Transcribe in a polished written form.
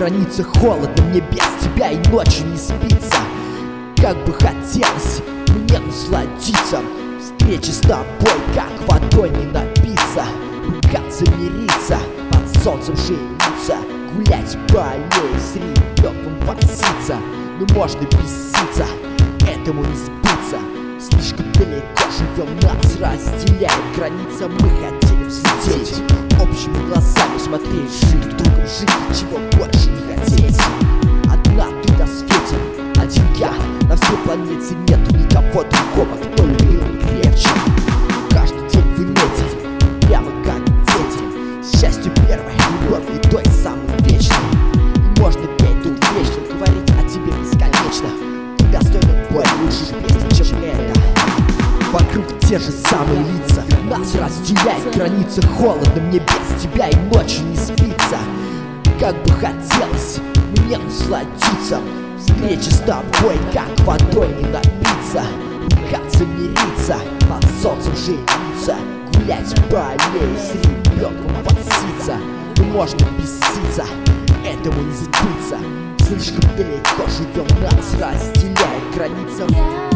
граница, холодно мне без тебя и ночью не спится. Как бы хотелось мне насладиться встречи с тобой, как водой не напиться. Ругаться, мириться, под солнцем жениться, гулять по аллее с ребенком возиться. Но можно беситься, этому не сбыться. Слишком далеко живем, нас разделяет граница. Мы хотели взлететь, общими глазами смотреть, жить друг другом, жить, чего больше не хотеть. Одна ты на свете, один я, на всей планете нету никого другого, кто любил крепче. Каждый день в инете, прямо как дети. Счастью первой, любовь и той самой вечной. И можно петь тут вечно, говорить о тебе бесконечно. Ты достойна бой, лучше песни, чем это. Вокруг те же самые лица, нас разделяет граница, холодно мне без тебя и ночью не спится. Как бы хотелось мне насладиться встречи с тобой, как водой не напиться. Ругаться, мириться, под солнцем жениться, гулять по аллее с ребенком возиться. Но можно беситься, этому не сбыться. Слишком далеко живем, нас разделяет граница.